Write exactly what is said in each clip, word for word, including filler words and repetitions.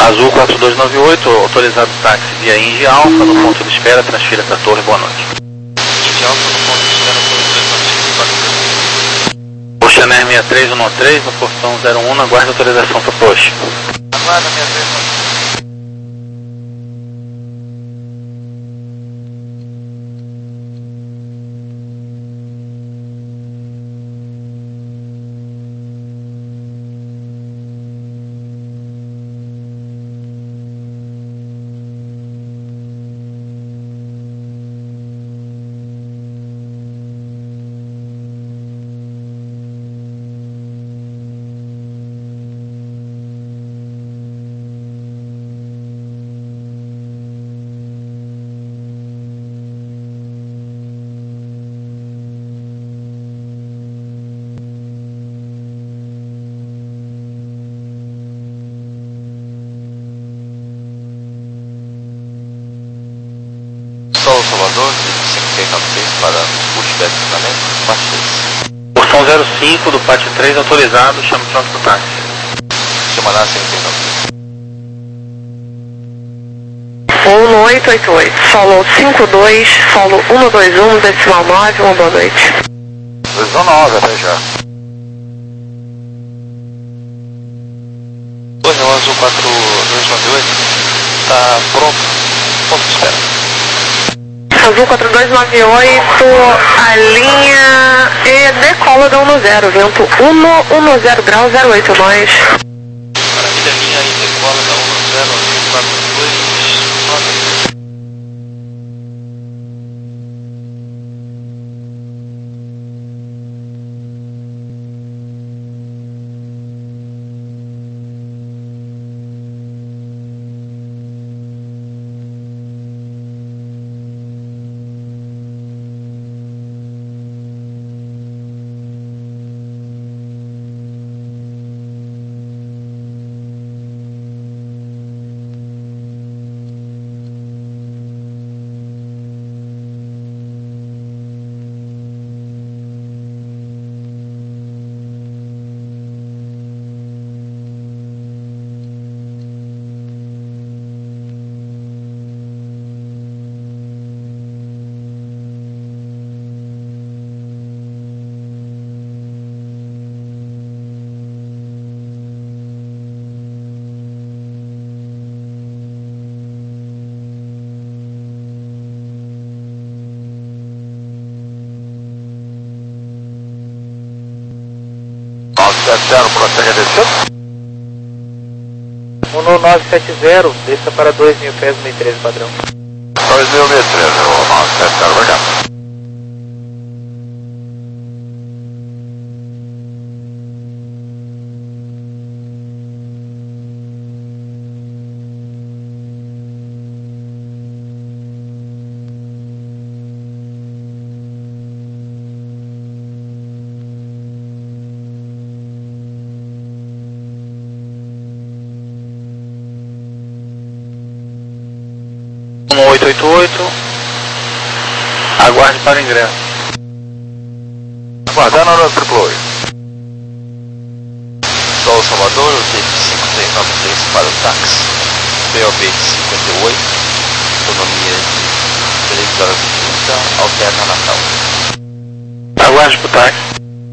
Azul quatro dois nove oito, autorizado táxi via Indy Alfa, no ponto de espera, transfira para a torre, boa noite. Indy Alfa no ponto de espera, torre dois nove cinco, quatro. Oceaner seis três um três, no portão zero um, aguarde autorização para push. Aguarda seis três um três. Sol Salvador, cinco seis nove seis para pushback fundamento, parte três. Portão zero cinco do pátio três, autorizado, chama pronto para o táxi. Chama lá cinco seis nove seis. um oito oito oito, solo cinco dois, solo um dois um, decimal nove, uma boa noite. dois um nove, até já. Torre Azul quatro dois nove oito, está pronto, ponto de espera. Azul quatro dois nove oito, a linha e decola da um zero, vento um zero grau zero oito nós. Maravilha, linha e decola da um zero quatro dois nove. zero, prossegue a descer. um nove sete zero, desça para dois mil pés, mil e treze padrão. dois mil, mil e treze, o nove sete zero, obrigado. um oito oito oito, aguarde para o ingresso. Aguardando no triplo oito. Sol Salvador, o D cinco três nove três para o táxi. P O B cinquenta e oito, autonomia de três horas e trinta, alterna Natal. Aguarde para o táxi.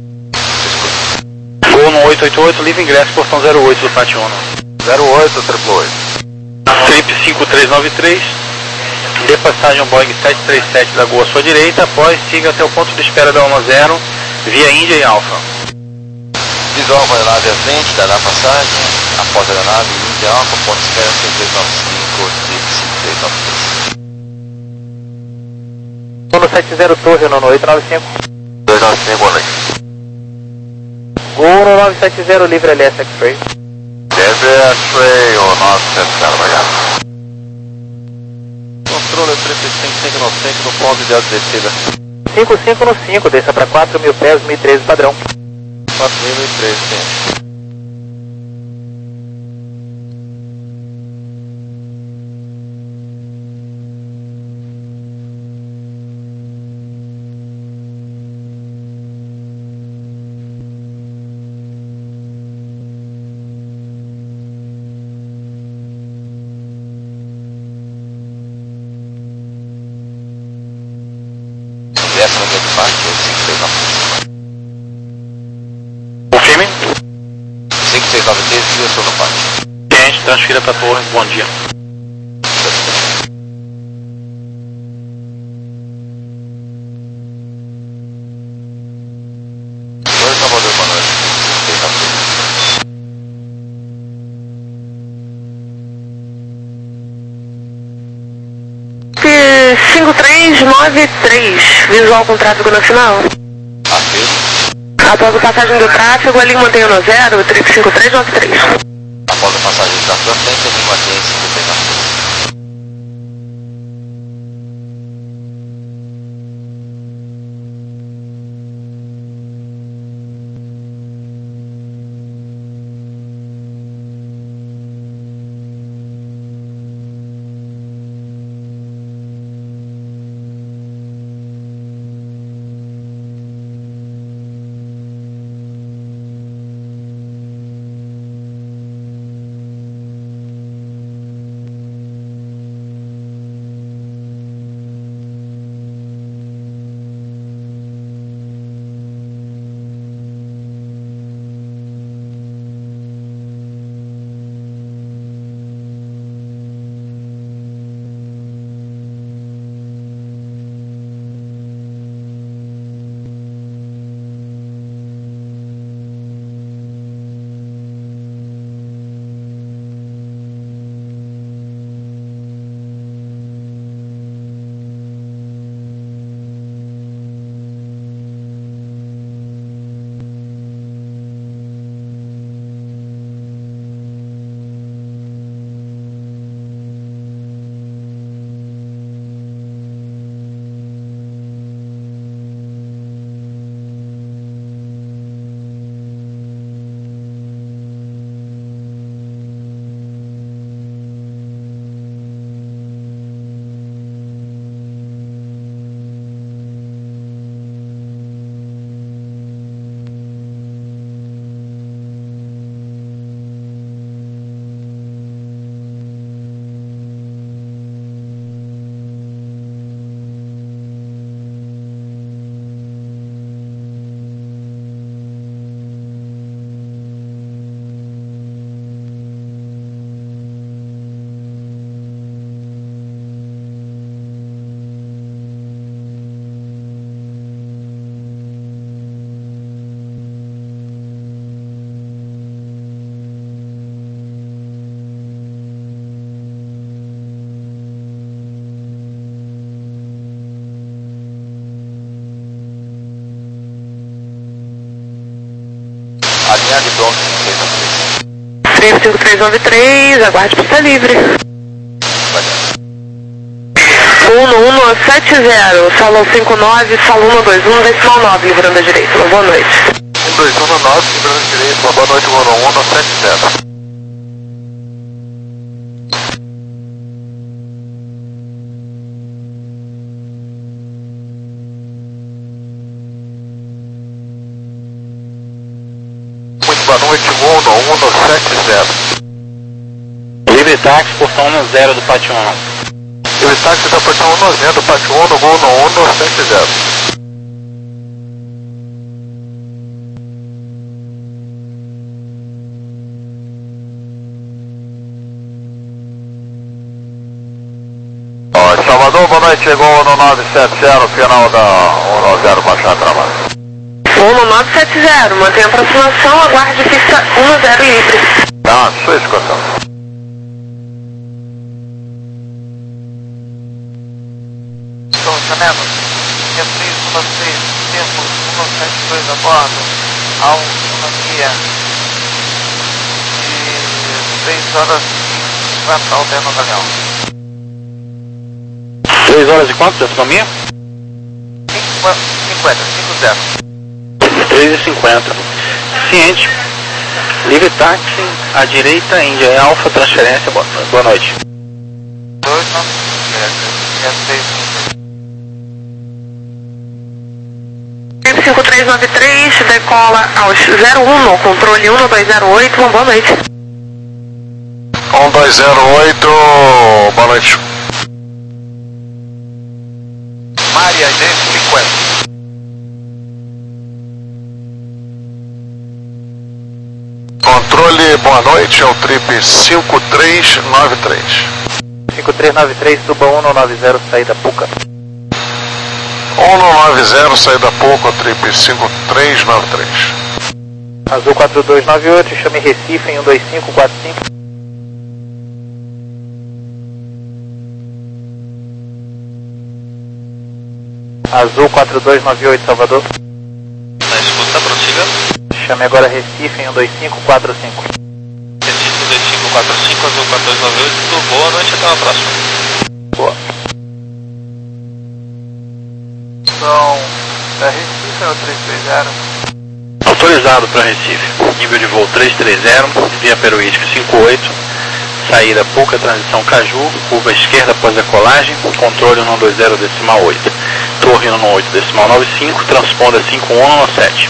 Voo no oito oito oito, livre ingresso, portão zero oito do pátio um. zero oito, triplo oito. Trip cinco três nove três. Dê passagem ao Boeing sete três sete da Gol à sua direita, após siga até o ponto de espera da um zero, via Índia e Alfa. Visual para a nave à frente, dará passagem, a porta da nave, Índia Alfa, ponto de espera seis três nove cinco, trip cinco três nove três. um sete zero Torre, Nono oito nove cinco. dois nove cinco, boa noite. Gol um nove sete zero, livre L S X-Ray. Livre X-Ray, o nove sete zero, obrigado. Controle triplo cinco cinco nove cinco no ponto de alta descida. cinco cinco no cinco, desça para quatro mil pés, mil e treze padrão. quatro mil e treze, sim. vira para torre, bom dia. Oi, Salvador, boa noite. cinco três nove três, visual com tráfego nacional. Afirmo. Após a passagem do tráfego, a linha mantém no zero, trip cinco três nove três. Após a passagem da sua frente, a língua tem cinco três nove três. Alinhar de Bronx cinco três nove três. cinco três nove três, aguarde pista livre. um um sete zero, salão cinco nove, salão um dois um, decimal nove, livrando a direita. Boa noite. um dois um nove, livrando a direita. Boa noite, um um sete zero. Boa noite, um um sete zero. Livre táxi, portão um zero do pátio um. Livre táxi da portão um zero do pátio um, no voo no um sete zero. Ó, Salvador, boa noite, chegou no nove sete zero, final da um nove zero, baixar trabalho. um nove sete zero, mantém a aproximação, aguarde pista um zero livre. Tá, sua escuta. Estou Janela, linha três um seis, tempo um sete dois a bordo, a uma guia de três horas e cinquenta ao Terno Galeão. três horas e quanto de autonomia? cinquenta, cinquenta. três e cinquenta. Ciente. Livre táxi, à direita, Índia Alfa, transferência, boa, boa noite. dois nove cinco três nove três, decola aos zero um no controle um dois zero oito, uma boa noite. um dois zero oito, boa noite. Maria G cinquenta. Controle boa noite, é o trip cinco três nove três. cinco três nove três, suba um um nove zero, saída Puca. um um nove zero, saída Puca, trip cinco três nove três. Azul quatro dois nove oito, chame Recife em um dois cinco quatro cinco. Azul quatro dois nove oito, Salvador. Na escuta, prossiga. Chame agora Recife em um dois cinco quatro cinco. Recife um dois cinco quatro cinco, Azul quatro dois nove oito, boa noite, até a próxima. Boa. Então, da Recife é o três três zero. Autorizado para Recife, nível de voo três três zero, via Peruística cinco oito, saída Puca, transição Caju, curva esquerda após decolagem, controle um dois zero decimal oito, torre um oito decimal nove cinco, transponda cinco um um sete.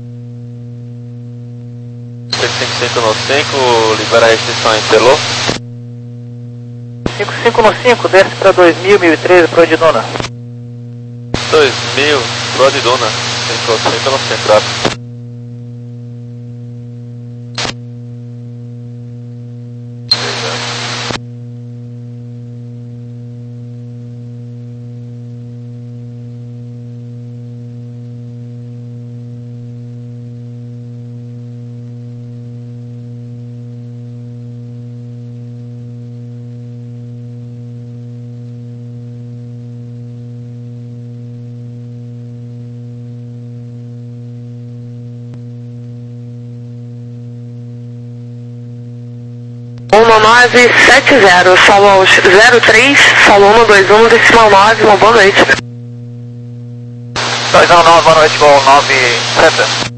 cinco cinco no cinco, libera a restrição em Telô. cinco cinco no cinco, desce para dois mil, mil e treze, pro Odidona. dois mil, pro Odidona, cinco cinco no centro. um nove sete zero, falou zero três, falou um dois um decimal nove, uma boa noite. dois um nove, boa noite, voo nove sete.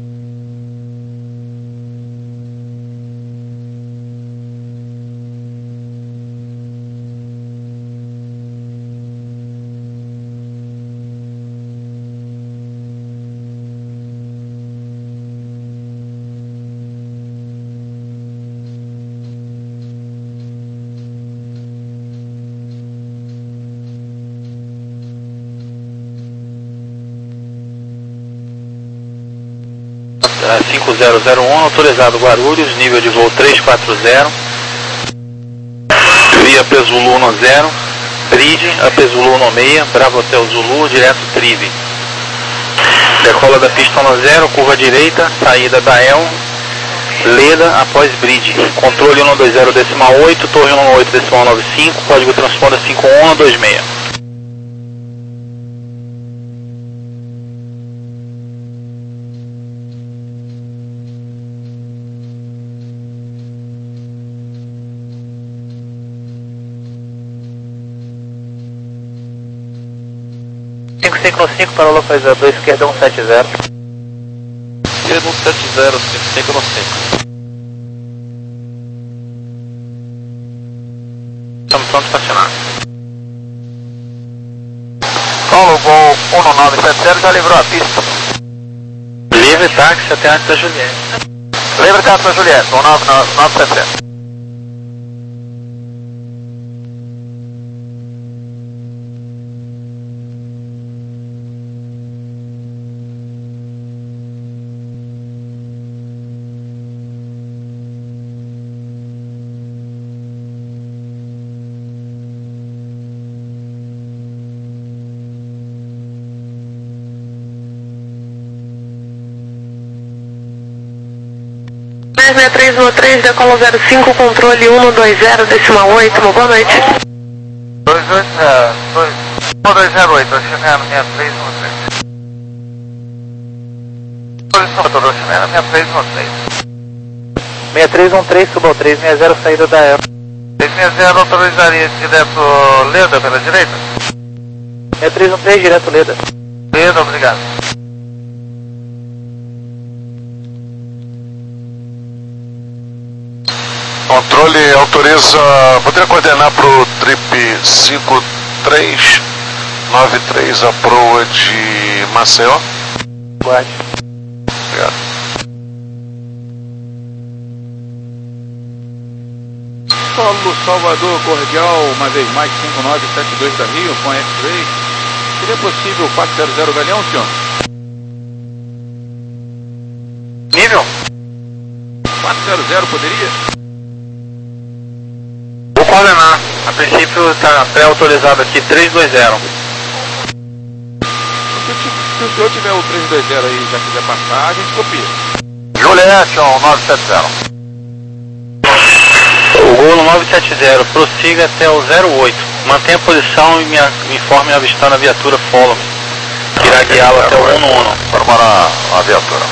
cinco zero zero um, autorizado Guarulhos, nível de voo três quatro zero, via Pezulu no zero, Bridge, a Pezulu no seis, Bravo Hotel Zulu, direto Trive. Decola da pista no zero, curva direita, saída da El, Leda após Bridge. Controle um dois zero decimal oito, torre um oito decimal nove cinco, código transponder cinco um dois seis. cinco cinco no cinco, para o localizador esquerda um sete zero. Esquerda um sete zero, cinco cinco no cinco. Estamos prontos para estacionar. Paulo, voo um nove sete zero, já livrou a pista. Livre táxi até antes da Juliette. Livre táxi da Juliette, um nove nove sete zero. seis três um três, decola zero cinco, controle um dois zero decimal oito, uma boa noite. dois dois zero oito, Oceano seis três um três. Salvador, Oceano seis três um três. seis três um três, suba ao três seis zero, saída da El. três seis zero, autorizaria direto Leda pela direita? seis três um três, direto Leda. Leda, obrigado. Controle autoriza, poderia coordenar para o trip cinco três nove três, a proa de Maceió? Guarde. Obrigado. Solo Salvador Cordial, uma vez mais cinco nove sete dois da Rio, com X-Ray. Seria possível quatro zero zero Galeão, senhor? Nível? quatro zero zero, poderia? Vou coordenar. A princípio está pré-autorizado aqui três dois zero. Se o senhor tiver o três dois zero aí e já quiser passar, a gente copia. Juliette, nove sete zero. O gol no nove sete zero, prossiga até o zero oito. Mantenha a posição e me, me informe avistando a viatura follow me, que irá guiá-lo até o um no um. Formar a, a viatura.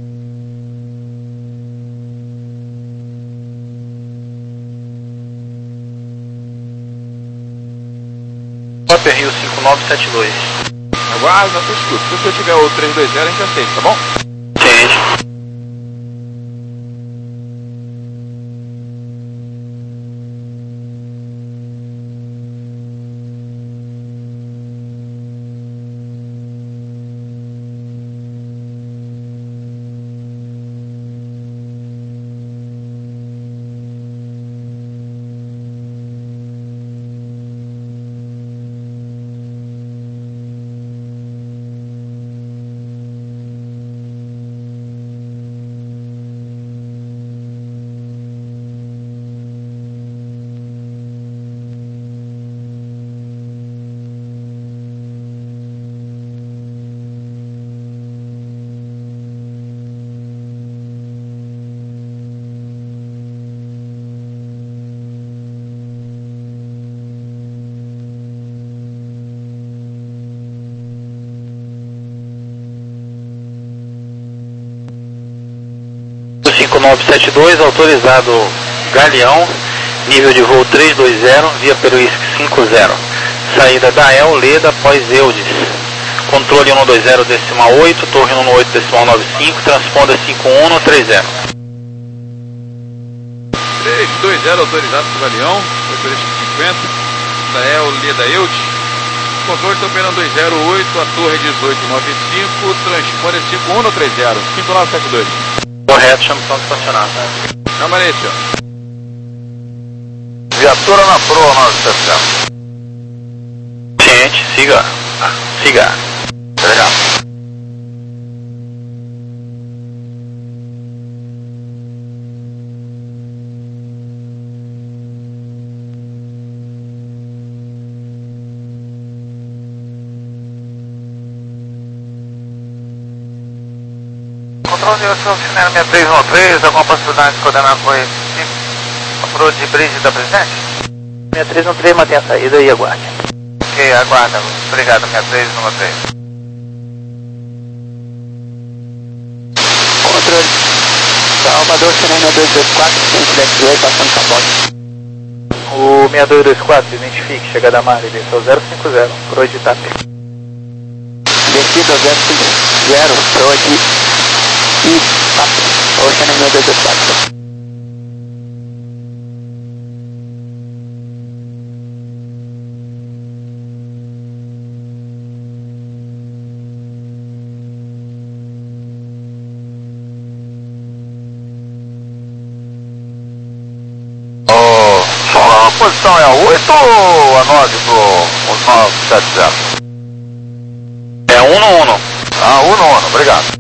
Upper Rio cinco nove sete dois. Aguarda, eu escuto. Se o senhor tiver o três dois zero, a gente aceita, tá bom? Entende. cinco nove sete dois, autorizado Galeão, nível de voo três dois zero, via Peruísque cinco zero. Saída da El, Leda, após Eudes. Controle um dois zero decimal oito, torre um oito decimal nove cinco, transponda cinco um três zero. três dois zero, autorizado para o Galeão, oito cinquenta, da El, Leda, Eudes. Controle está operando dois zero oito, a torre dezoito nove cinco, transponda cinco um três zero, cinco nove sete dois. Correto, chama o estacionar. Chama aí, senhor. Viatura na proa nove sete zero. Gente, siga. Siga. Obrigado. Controle, eu sou o Chinelo seis três um três, alguma possibilidade de coordenar com ele? Apuro de bridge da Presidente? seis três um três, mantém a saída e aguarde. Ok, aguarda. Obrigado, seis três um três. Controle. Salvador, Chinelo dois dois quatro, frente da X dois, passando capote. O seis dois dois quatro, identifique, chegada a mar, ele é o zero cinco zero, proa de TAP. Descida zero cinco zero, proa de e TAP, Ocean seis dois dois quatro. A posição é a oito ou a nove pro nove sete zero? É um no um. Ah, um no um, obrigado.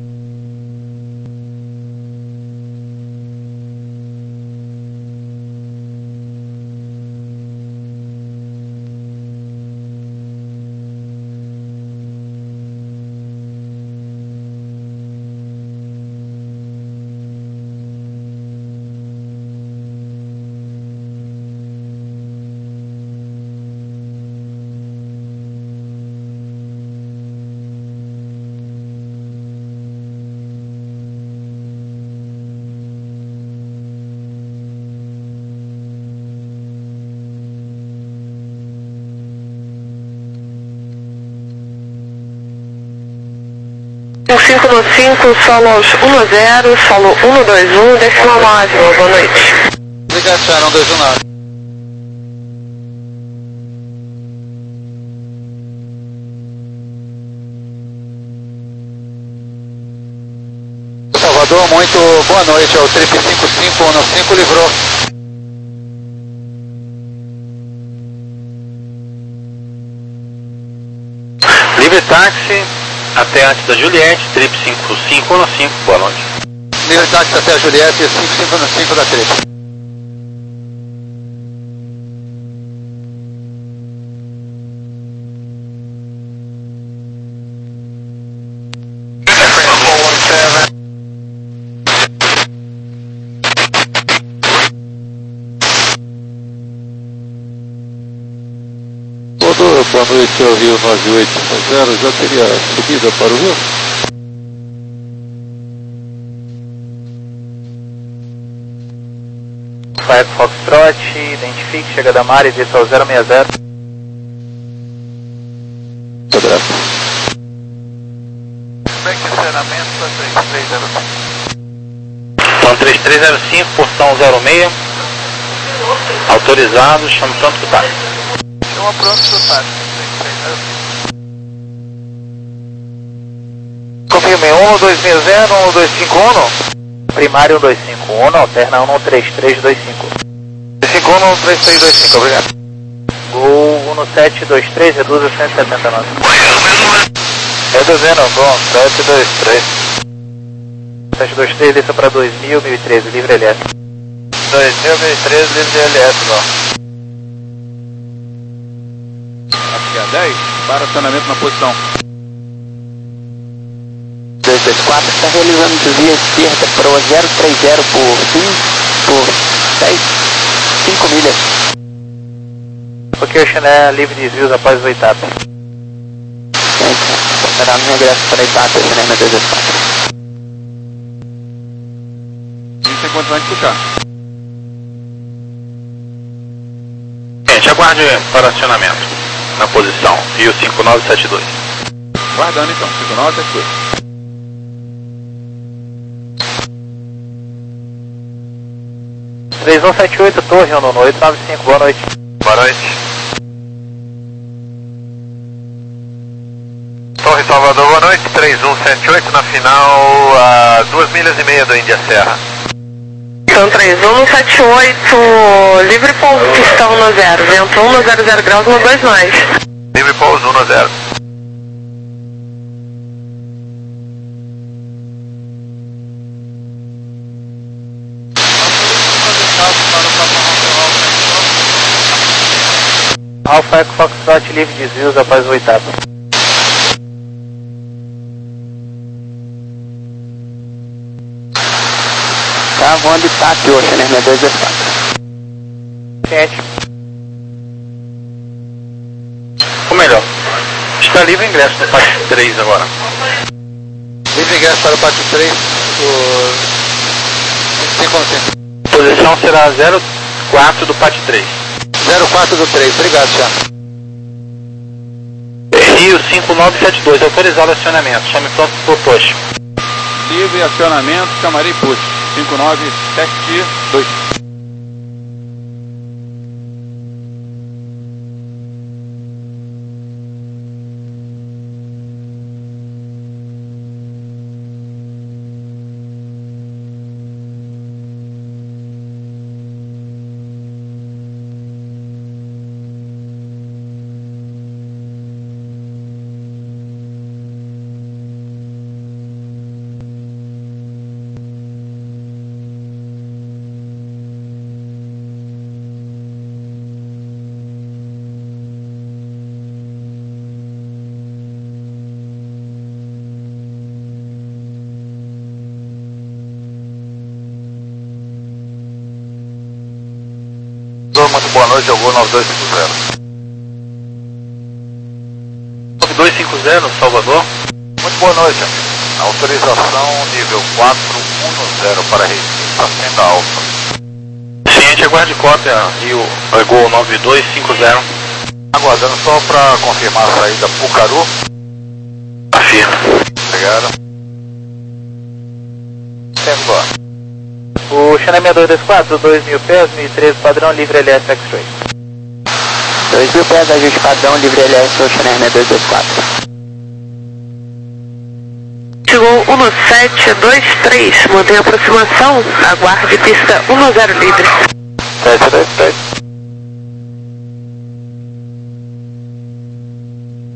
um cinco no cinco, solo um zero, solo um dois um, decimal nove, boa noite. Obrigado, Sharon, dois um nove. Salvador, muito boa noite, é o Trip cinco cinco um cinco, livrou. Livre táxi até antes da Juliette, Trip cinco cinco um cinco, boa noite. Nível de táxi até a Juliette, cinco cinco cinco da trip. Boa noite ao Rio nove oito zero, já teria subida para o Rio? Fire Foxtrot, identifique, chega da Mari, Vital zero seis zero. Abraço. Posicionamento para três três zero cinco. Então três três zero cinco, porção zero seis. Autorizado, chame pronto pro táxi. Chama pronto pro táxi. Confirme um dois seis zero, um dois cinco um. Primário um dois cinco um, alterna um três três dois cinco. dois cinco um, um três três dois cinco, obrigado. Gol um sete dois três, reduz a cento e setenta e nove. Reduzindo, bom, sete dois três. sete dois três, desça para dois mil, mil e treze, livre L S. dois mil, mil e treze, livre L S, bom. Aqui a dez, para acionamento na posição. dois dois quatro está realizando desvio à esquerda para o zero três zero por cinco, por seis, cinco milhas. Ok, o Chané, livre de desvios após o etapa. Será no regresso para a etapa, Chané dois dois quatro. Isso é quanto vai puxar. Gente, aguarde para acionamento na posição Rio cinco nove sete dois. Guardando então, cinco nove sete dois. três um sete oito, Torre, um oito nove cinco, boa noite. Boa noite. Torre Salvador, boa noite, três um sete oito na final, a duas milhas e meia do Índia Serra. Então três um sete oito, livre pouso, pistão no zero, vento um no zero zero graus no dois mais. Livre pouso um no zero. Alfa Eco Foxtrot, livre de desvios após o etapa. Tá voando de táxi hoje, né? dois dois quatro. Ciente. Ou melhor, está livre ingresso no pátio três agora. Livre ingresso para o pátio três, o cinco cinco. Posição será zero quatro do pátio três. zero quatro do três, obrigado, já. Rio cinco nove sete dois, autorizado acionamento, chame pronto por push. Livre acionamento, chamarei push. cinco nove sete dois. Muito boa noite, eu vou nove dois cinco zero. nove dois cinco zero, Salvador. Muito boa noite, autorização nível quatro um zero para Recife, Fenda Alfa. Ciente, aguarde cópia, Rio Gol nove dois cinco zero. Aguardando só para confirmar a saída Pucaru. Afirma. Obrigado. Tempo agora. O Chané seis dois dois quatro, dois mil pés, mil e treze, padrão livre L S X-Ray. dois mil pés, ajuste padrão, livre L S, o Chané dois dois quatro. Chegou um sete dois três, mantém aproximação, aguarde pista um zero livre. sete dois três.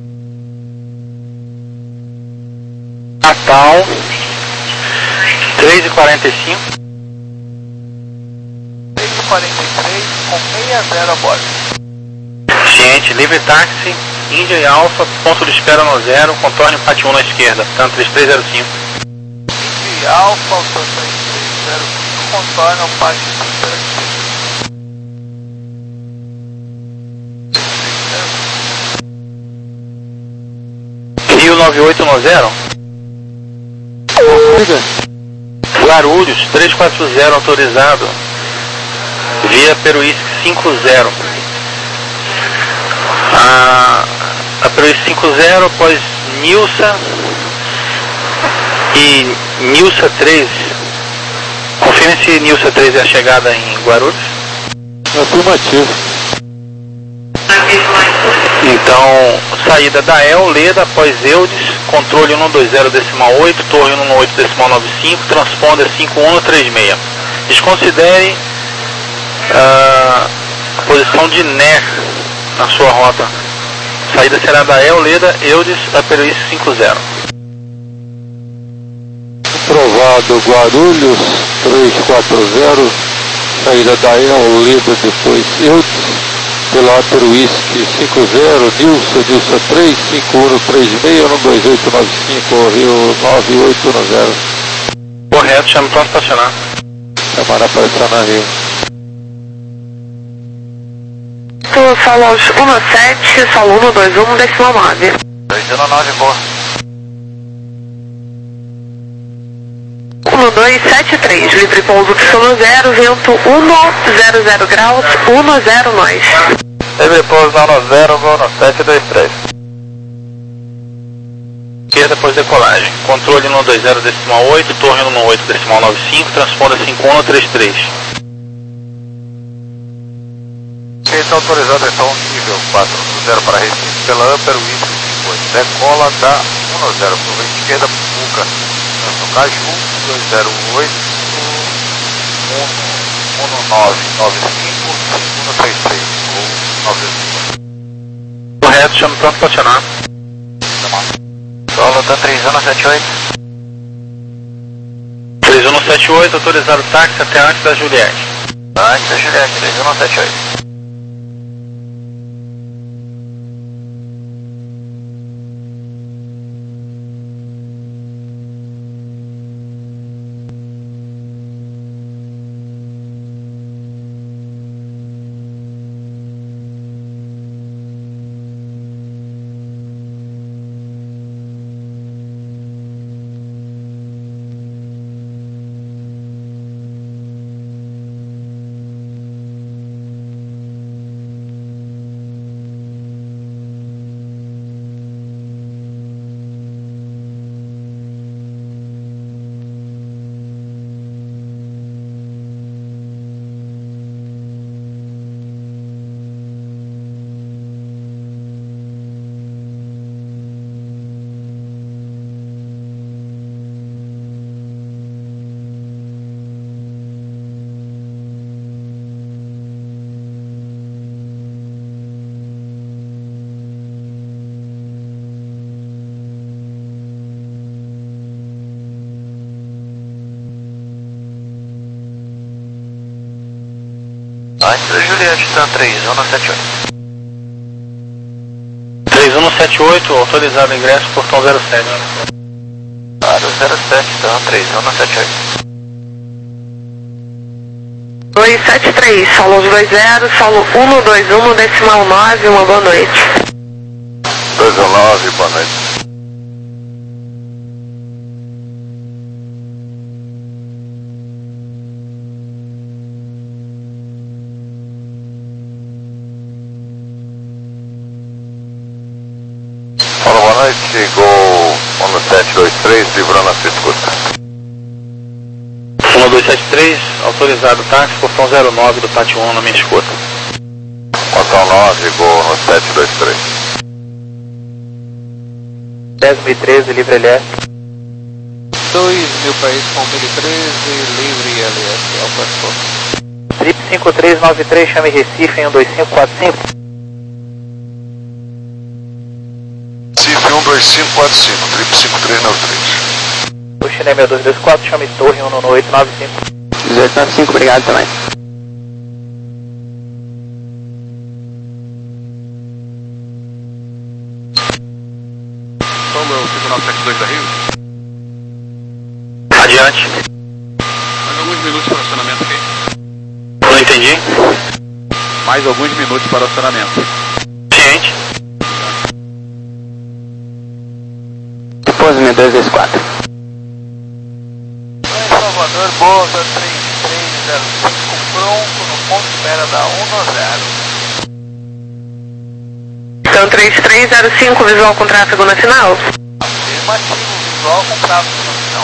Natal três e quarenta e cinco. três e quarenta e três com sessenta a bordo. Ciente, livre táxi, Índia e Alfa, ponto de espera no zero, contorne Pátio um na esquerda, portanto três três zero cinco. Índia e Alfa, três três zero cinco, contorne o Pátio um. Rio nove oito nove zero. Guarulhos três quatro zero autorizado. Via Peruísque cinco zero. A, a Peruísque cinco zero após Nilsa e Nilsa três. Confirme se Nilsa três é a chegada em Guarulhos. Afirmativo. Então, saída da El, Leda, após Eudes, controle cento e vinte decimal oito, torre cento e dezoito decimal noventa e cinco, transponder cinco um três seis. Desconsidere a uh, posição de Né na sua rota. Saída será da El, Leda, Eudes, a Peruísque cinco zero. Aprovado Guarulhos três quatro zero, saída da El, Leda, depois Eudes. Pela Peruísque cinco zero, Nilsa, Nilsa três, cinco um três seis, um dois oito nove cinco, Rio nove oito nove zero. Correto, chame pronto para acionar. Chamar para acionar Rio. Tu solo um sete, solo um dois um, decimal nove. dois um nove, boa. um dois sete três, livre pouso Y zero, vento um zero zero graus, um zero nós. Livre pouso um zero, voo no sete dois três. Esquerda após decolagem. Controle cento e vinte decimal oito, torre cento e dezoito decimal noventa e cinco, transponder cinco um três três. Está autorizado então nível quatro zero para Recife pela Upper West cinco oito. Decola da um zero para a esquerda, Puca. Caju dois zero oito um nove nove cinco um três três Correto, chame pronto para acionar. Solo da três um sete oito. três um sete oito, autorizado táxi até antes da Juliette. Antes da Juliette, três um sete oito. Antes da Juliette, está três um sete oito. três um sete oito, autorizado ingresso, portão zero sete. Claro, zero sete, então três um sete oito. dois sete três, solo dois zero, solo um dois um, decimal nove, uma boa noite. dois um nove, boa noite. Chegou um sete dois três, livrando a circuita. um dois sete três, autorizado táxi, portão zero nove do Pátio um na minha escuta. Portão nove, gol no sete dois três. dez mil e treze, livre L S. dois mil para isso, com mil e treze, livre L S, Alfa Fox. Trip cinco três nove três, chame Recife em um dois cinco quatro cinco. Recife um dois cinco quatro cinco, trip cinco três nove três. O Chile seis dois dois quatro, chame torre um oito nove cinco. dezoito nove cinco, obrigado também. Paulo, é o cinco nove sete dois da Rio. Adiante. Mais alguns minutos para acionamento, ok? Não entendi. Mais alguns minutos para acionamento. Ciente. Pouso seis dois dois quatro. Salvador, Bolsa três três zero cinco, pronto no ponto de espera da um zero. Então três três zero cinco, visual com tráfego nacional. Afirmativo, visual com tráfego nacional.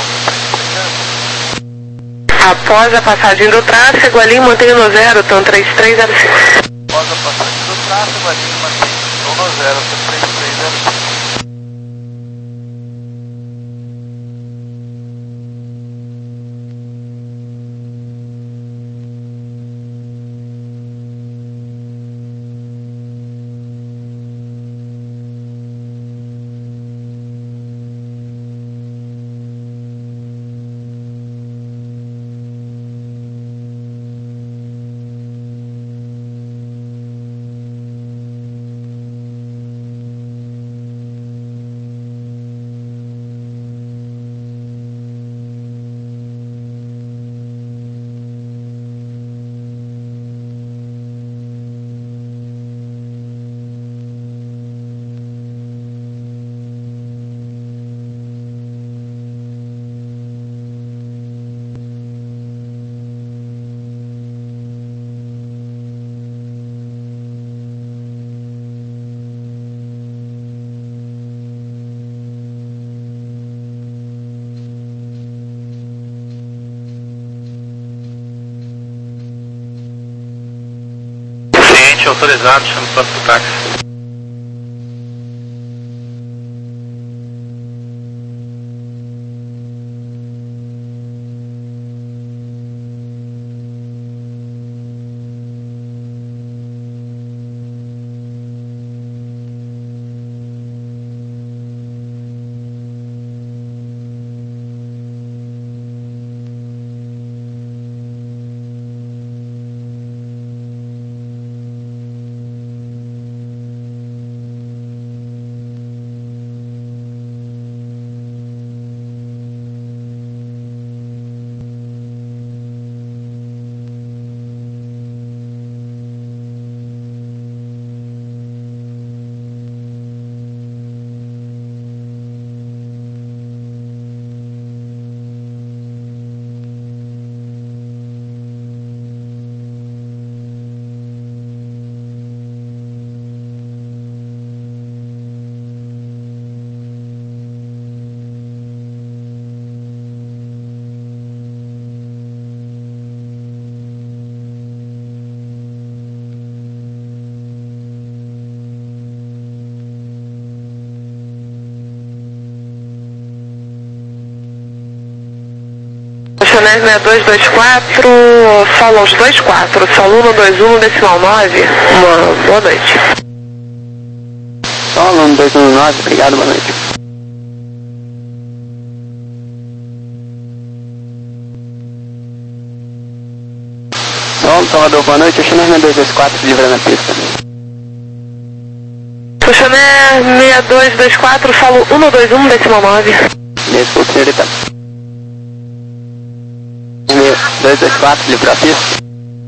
Após a passagem do tráfego, ali mantém no zero, então três três zero cinco. Após a passagem do tráfego, ali mantém no zero, três três zero cinco. Ciente, autorizado, chama o próximo táxi. Channel seis dois dois quatro, Solos dois quatro, Solo um dois um, decimal nove. Uma boa noite. Solo um dois um nove, obrigado, boa noite. Solo, Salvador, boa noite, Channel seis dois dois quatro, livrando a pista. Channel seis dois dois quatro, Solo um dois um, decimal nove. Desculpe, senhorita. dois dois quatro, livrou a pista.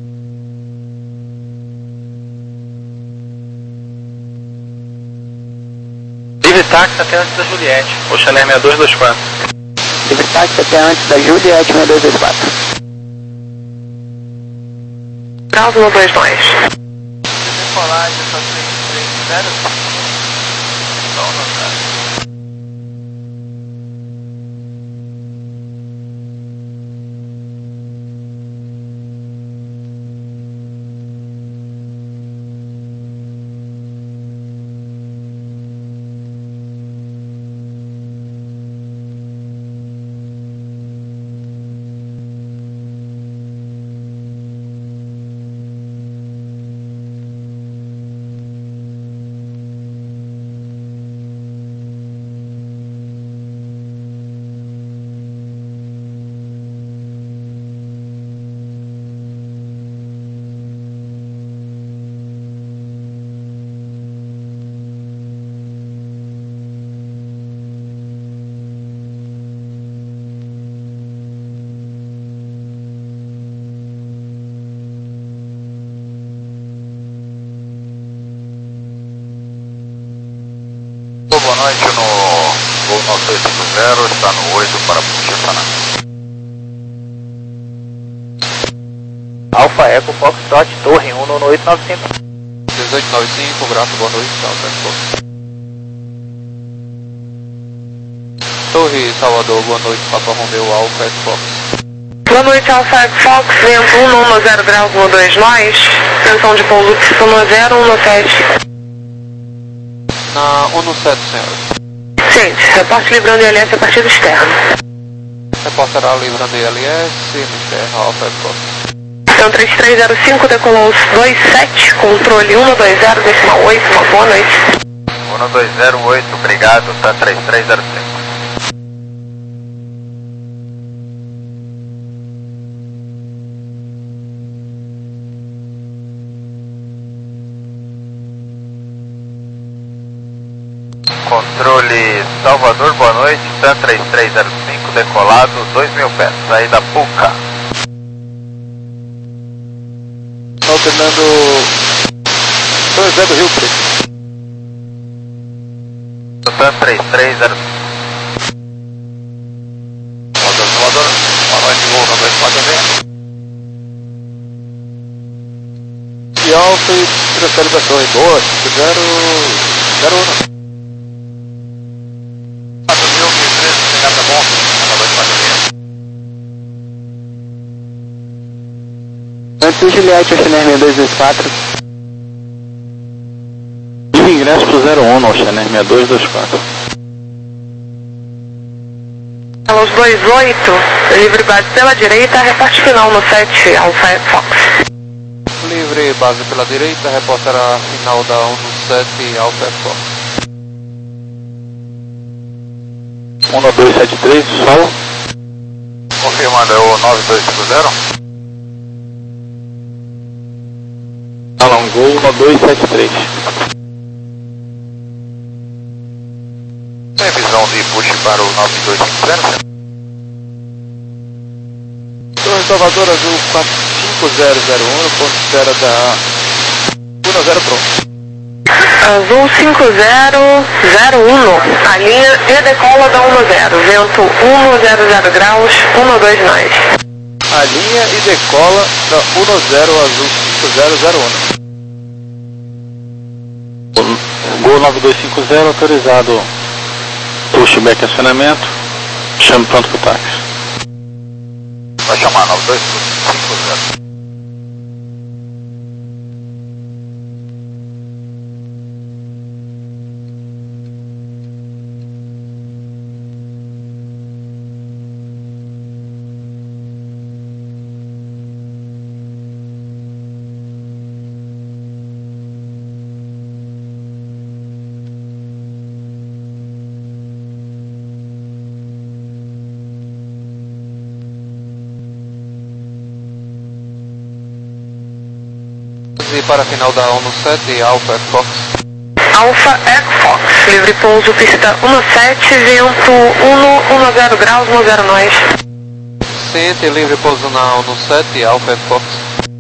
Livre táxi até antes da Juliette, o Channel seis dois dois quatro. Livre táxi até antes da Juliette, seis dois dois quatro. Cálculo dois dois. Decolagem, essa três três zero cinco. Só um notado. noite no Gol nove dois cinco zero, está no oito para Puxa Saná. Alfa Eco Foxtrot, Torre um no oito nove cinco. dezoito nove cinco, Grato, boa noite, Alfa Eco. Torre Salvador, boa noite, Papa Romeo, Alfa Eco Fox. Boa noite, Alfa Eco Fox, vento um no zero graus, um dois nós, tensão de pouso Y zero, um sete. Na um sete, senhora. Gente, reporte livrando I L S a partir do externo. Reportará livrando I L S, no externo, Alfa Eco Fox. Então três três zero cinco, decolou dois sete, controle um dois zero, decimal oito, uma boa noite. um dois zero oito, obrigado, tá três três zero cinco. Controle Salvador, boa noite, TAM três três zero cinco, decolado dois mil pés, saída Puca. Alternando São José do Rio Preto. TAM três três zero cinco. Salvador, Salvador, boa noite, Gol nove dois quatro zero. E Alfa e transfere da torre, boa, zero zero um. Antes Juliette, Oceaner seis dois dois quatro. Livre ingresso pro zero um, Oceaner seis dois dois quatro. Aos dois oito, livre base pela direita, reporte final no sete, Alfa Eco Fox. Livre base pela direita, reportará final da um sete, Alfa Eco Fox. um dois sete três, solo. Confirmando, é o nove dois cinco zero. Alan Gol um dois sete três. Tem visão de push para o nove dois cinco zero? Torre Salvador Azul quatro cinco zero zero um, ponto de espera da um zero pronto. Azul cinco zero zero um, a linha e decola da um zero, vento um zero zero graus, um dois nós. A linha e decola da um zero Azul cinco zero zero um. Gol nove dois cinco zero, autorizado. Pushback acionamento. Chame pronto pro táxi. Vai chamar nove dois cinco zero. E para a final da um sete, Alfa Eco Fox. Alfa Eco Fox, livre pouso, pista um sete, vento um zero graus, um zero nós. Ciente, livre pouso na um sete, Alfa Eco Fox.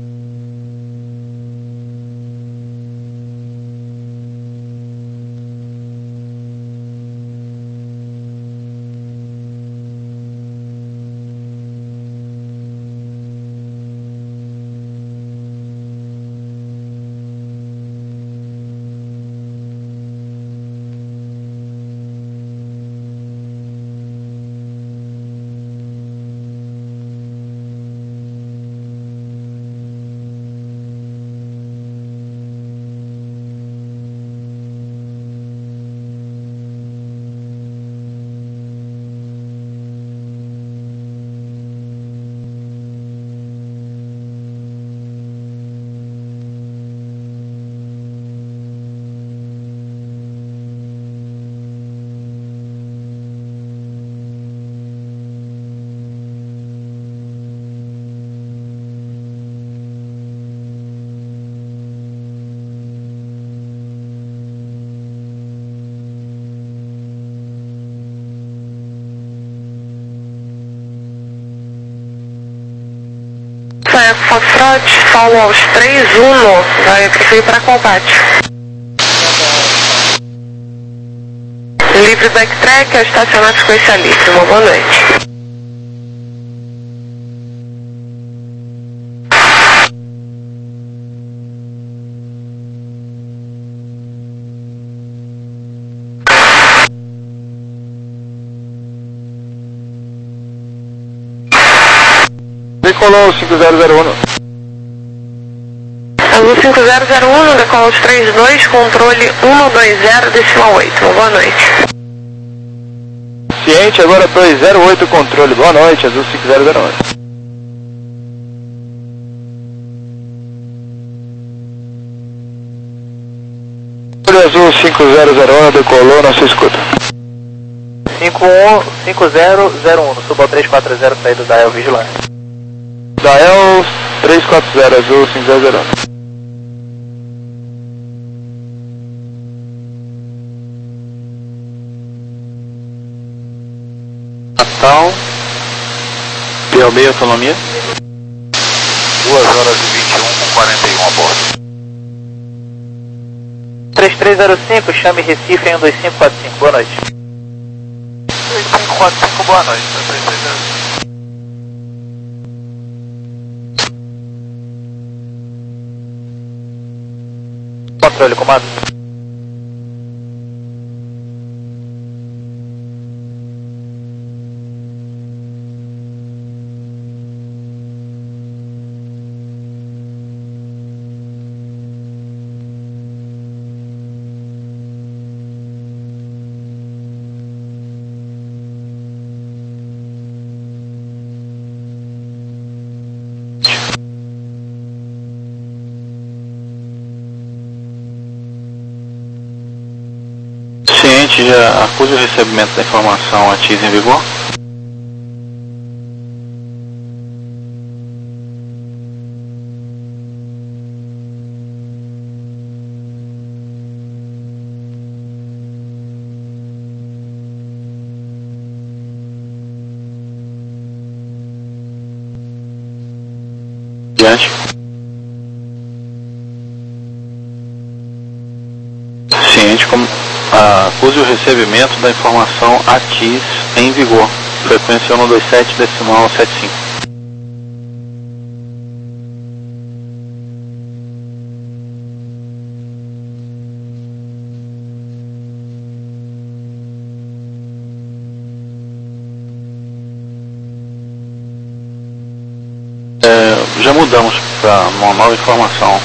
Foxtrot, solo aos três um, vai preferir para combate. livre backtrack ao estacionar especialíssimo. Boa noite. Decolou cinco zero zero um. Azul cinco zero zero um, decola os três dois, controle um dois zero, decimal oito. Boa noite. Ciente, agora dois zero oito, controle. Boa noite, Azul cinco zero zero um. Azul cinco zero zero um, decolou, não se escuta. cinco um cinco zero zero um, suba ao três quatro zero, saída da El Vigilante. Dael três quatro zero, Azul cinco zero zero um. Natal, P O B, autonomia. duas horas e vinte e um com quarenta e um a bordo. três três zero cinco, chame Recife em um dois cinco quatro cinco, boa noite. três cinco quatro cinco, boa noite. três três zero cinco. Controle, comando. Ciente, já acuse o recebimento da informação A T I S em vigor. Diante. Ciente, como acuse o recebimento da informação A T I S em vigor. Frequência um dois sete, decimal setenta e cinco. É, já mudamos para uma nova informação.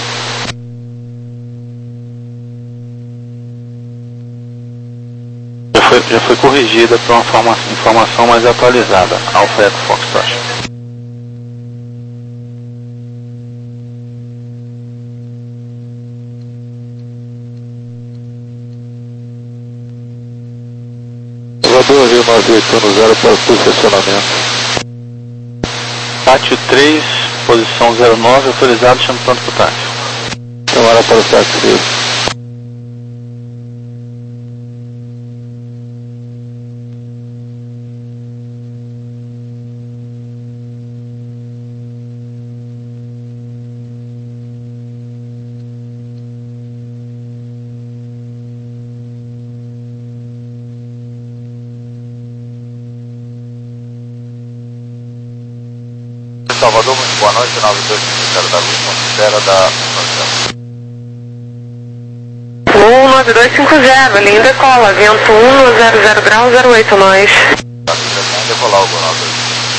Já foi corrigida para uma forma, informação mais atualizada, Alfa Eco Foxtrot. Elevador Rio nove oito um zero para o posicionamento. Pátio três, posição zero nove, autorizado, chame pronto para o táxi. Chamara para o táxi. Salvador, muito boa noite, nove dois cinco zero da Luz, espera da um nove dois cinco zero, linha decola, vento um zero zero grau, zero oito nós. Tá, já decolar o nove.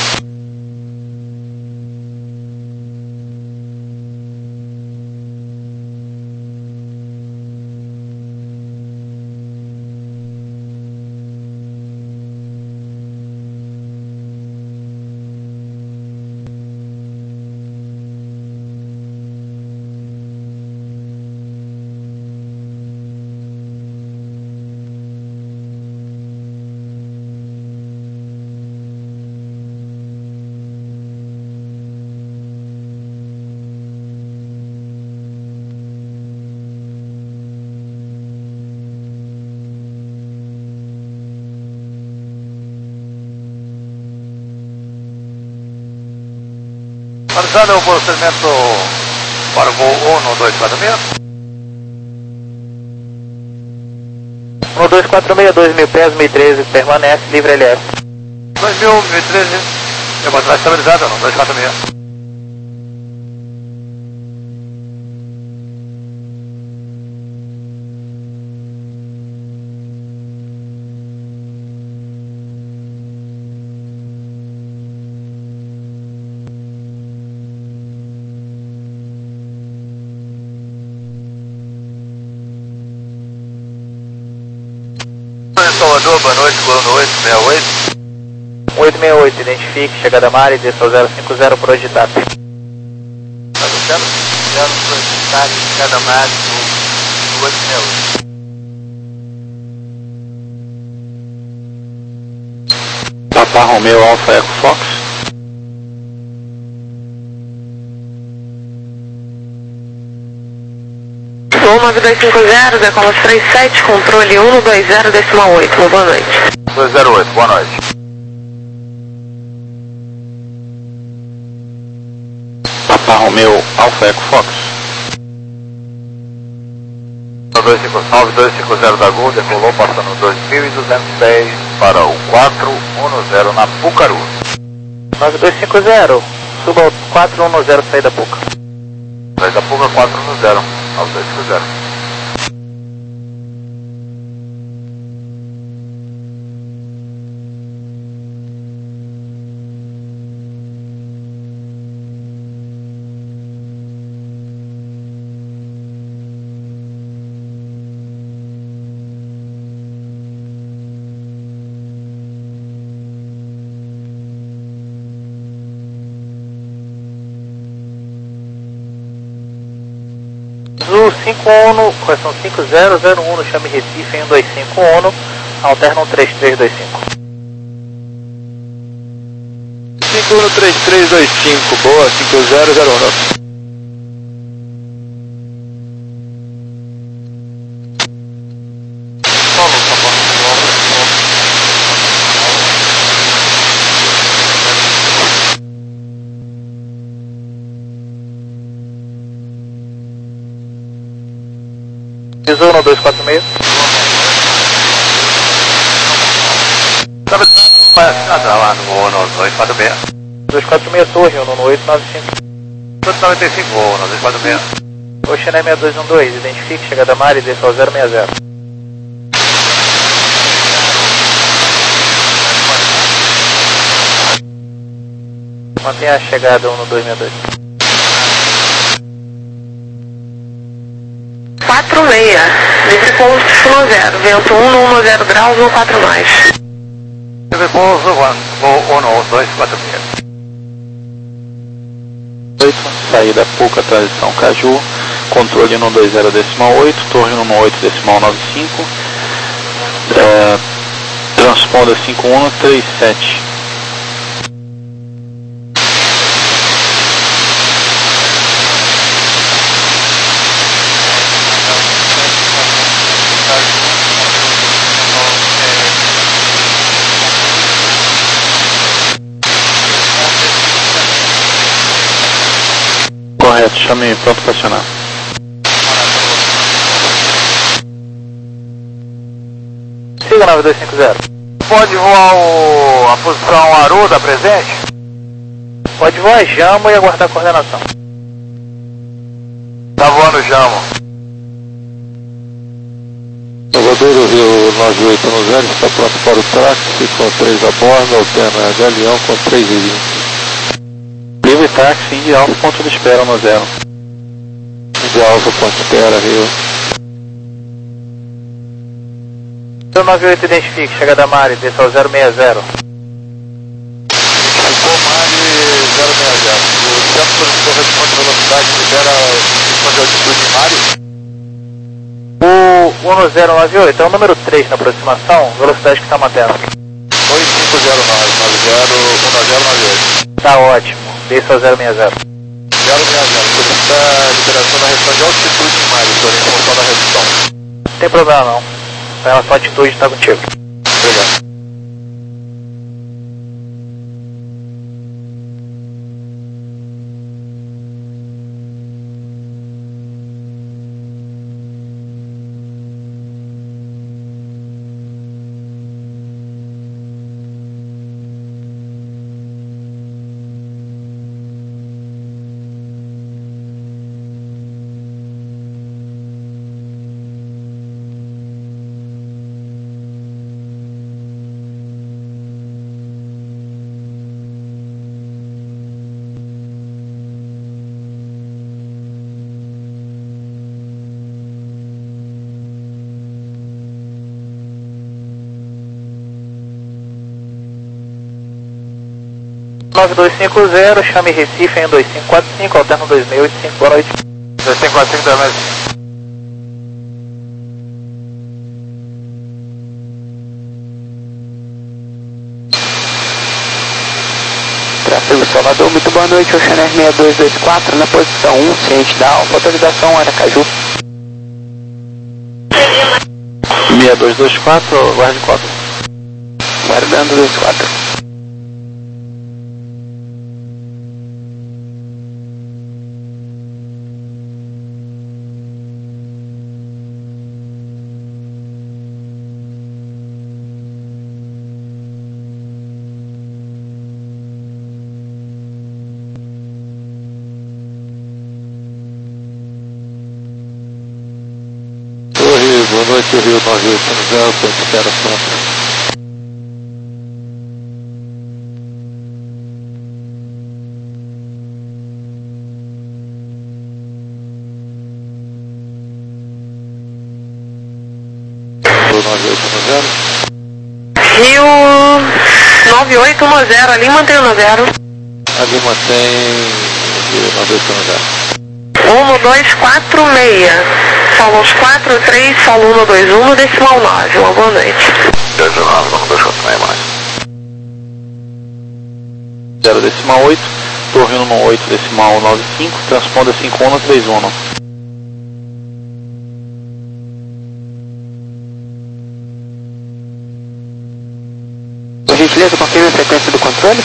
Analisando o procedimento para o voo um dois quatro seis. um dois dois quatro seis, dois mil pés, mil e treze, permanece, livre L S. dois mil, mil e treze, eu vou estar estabilizado ou não? dois quatro seis. Salvador, boa noite, coluna oito seis oito. oito seis oito, identifique, chegada Mari, desça ao zero cinco zero por hoje data. Tá no zero cinco zero por hoje data, chegada Mari, no oito seis oito. Papa Romeo Alfa Eco Fox. Sul nove dois cinco zero, decola três sete, controle um dois zero, decimal oito, boa noite. dois zero oito, boa noite. Papa Romeo Alfa Eco Fox. nove dois cinco zero da Gol, decolou passando dois mil e duzentos pés para o quatro um zero na Pucaru. nove dois cinco zero, suba ao quatro um zero, saída Puca. Saída Puca quatro um zero, nove dois cinco zero. Azul cinco um, correção cinco zero zero um, chame Recife em um dois cinco um, alterna um três três dois cinco. cinco um três três dois cinco, boa, cinco zero zero um. Visou no dois quatro seis. Vai assinar lá no dois quatro seis. dois quatro seis Torre, no oito nove cinco. dois noventa e cinco, no dois quatro seis. Oxané seis dois um dois, identifique, chegada Mari, desça ao zero seis zero. Mantenha a chegada um no dois seis dois. quatro seis, livre pouso zero, vento um no um zero graus, um quatro mais. Livre pouso um no dois quatro seis. oito, saída Puca, transição Caju, controle no dois zero decimal oito, torre no oito decimal nove cinco, é, transponda cinco um três sete. Correto, chame pronto para acionar. Siga nove dois cinco zero. Pode voar o, a posição Aruda presente? Pode voar Jamo e aguardar a coordenação. Tá voando Jamo. Salvador, o Rio nove oito um zero está pronto para o táxi com três a bordo, alterna Galeão com três e vinte. Livre táxi, Indy Alfa, ponto de espera no zero. Indy Alfa, ponto de espera, Rio. zero nove oito, identifique, chegada Mari, desça ao zero seis zero. Ficou Mari zero seis zero. O centro produtor responde velocidade, libera o de altitude em Mari. O um zero nove oito é o número três na aproximação, velocidade que está mantendo. dois cinco zero nove, nove zero um zero nove oito. Tá ótimo, desça ao zero seis zero. zero seis zero, solicita a liberação da redução de altitude em Mari, porém em função da redução. Não tem problema não, em relação à atitude está contigo. Obrigado. nove dois cinco zero, chame Recife em dois cinco quatro cinco, alterno dois seis oito cinco, boa noite. dois cinco quatro cinco, dois seis. Tráfego Salvador, muito boa noite, Oceaner seis dois dois quatro, na posição um, ciente da alfa, autorização Aracaju. seis dois dois quatro, guarde cópia. Guardando dois quatro. Boa noite, Rio nove oito zero, espera pronto. Rio nove oito zero. Rio nove oito um zero, ali mantém o zero. Ali mantém Rio nove oito zero. um dois quatro seis. Solo quatro três, solo um dois um, decimal nove. Uma boa noite. dezenove, um dois quatro seis mais. zero decimal oito, torre um oito decimal nove cinco, transponda cinco um três um. Por gentileza, confirme a frequência do controle.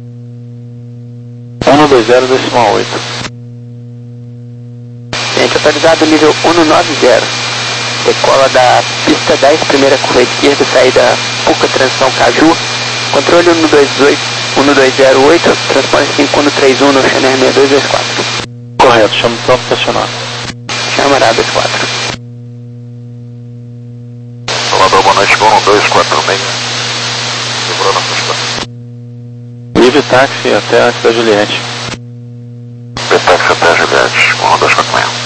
um dois zero decimal oito. Ciente atualizado nível um nove zero. Decola da pista dez, primeira curva esquerda, saída Puca, transição Caju. Controle um dois oito, um dois zero oito, transpone cinco um três um no Oceaner seis dois dois quatro. Correto, chama o pronto estacionado. Chamará dois quatro. Salvador, boa noite, um dois quatro seis. Segurou na pista. Livre táxi até a cidade de Juliette. Táxi até Juliette, um dois quatro seis.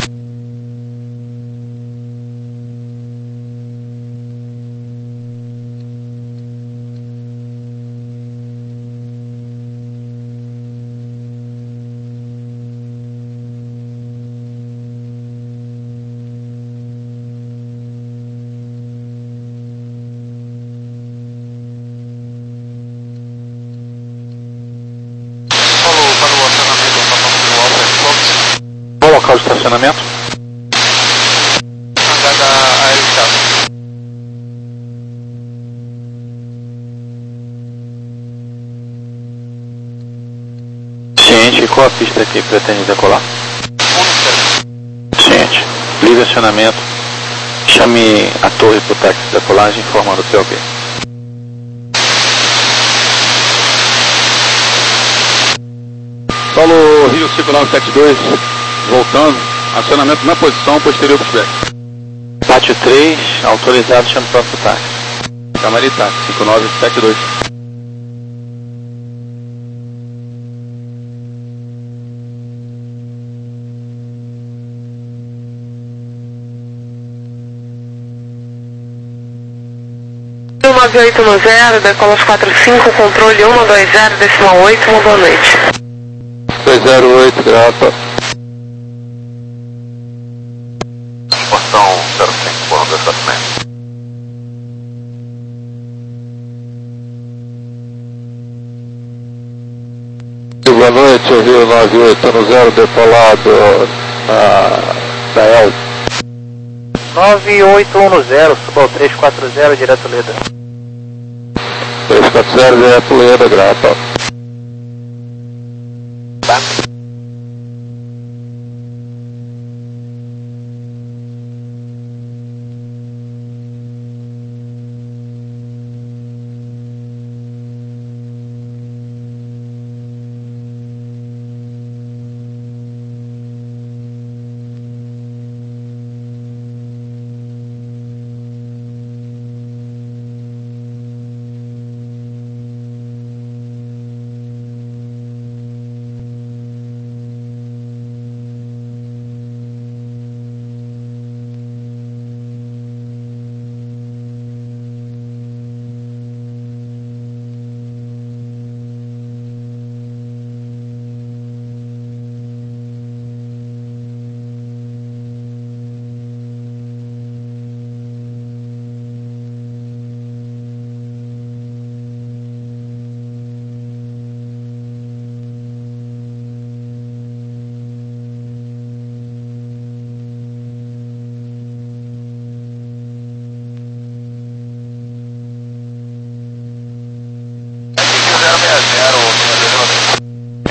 Qual o local de estacionamento? Hangar da Aerostaff. Ciente, qual a pista que pretende decolar? Ciente. Livre acionamento. Chame a torre para o táxi de decolagem informando o P O B. Solo Rio cinco nove sete dois, voltando, acionamento na posição posterior pushback. Pátio três, autorizado, chame o próprio táxi. Camarita, cinco nove sete dois. um nove oito um zero, decola quatro cinco, controle um dois zero decimal oito, uma boa noite. dois zero oito, grapa. Portão zero cinco, um dois quatro seis. Boa noite, Rio nove oito zero, decolado na da El. nove oito um zero, suba ao três quatro zero, direto Leda. três quatro zero, direto Leda, grapa.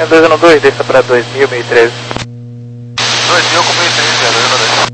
Cessna dois um dois, desça para dois mil, mil e treze. dois mil com mil e treze, dois um dois.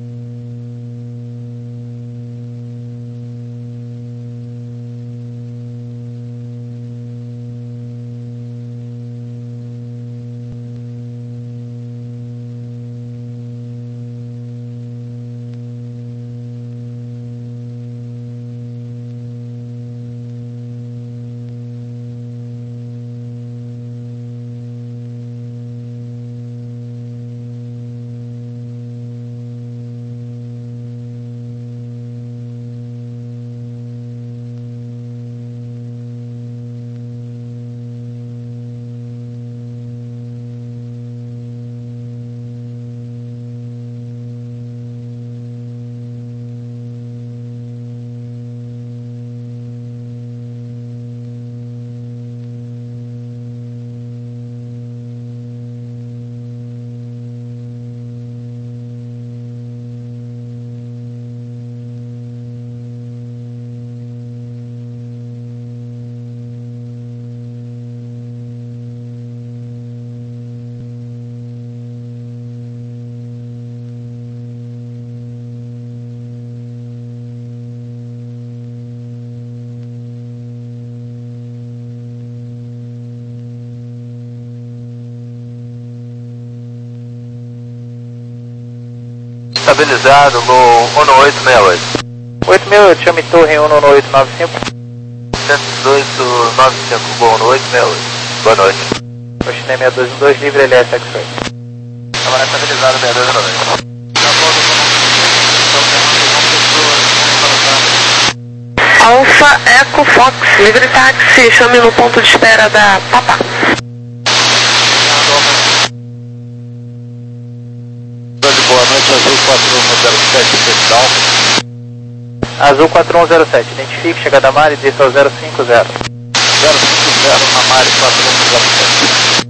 Estabilizado no um oito seis oito. oito seis oito, chame torre um um oito nove cinco. cento e dezoito, nove cinco, Gol um oito seis oito. Boa noite. Oxinei seis dois um dois, livre L S X-Ray. Câmara estabilizada, seis dois um dois. Alfa Eco Fox, livre táxi, chame no ponto de espera da Papa. Boa noite, Azul quatro um zero sete, Pestal. Azul quatro um zero sete, identifique, chegada a Mari, desça ao zero cinco zero. zero cinco zero na Mari quatro um zero sete.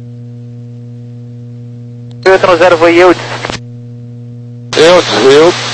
oito um zero, vou Eudes. Eudes, eu.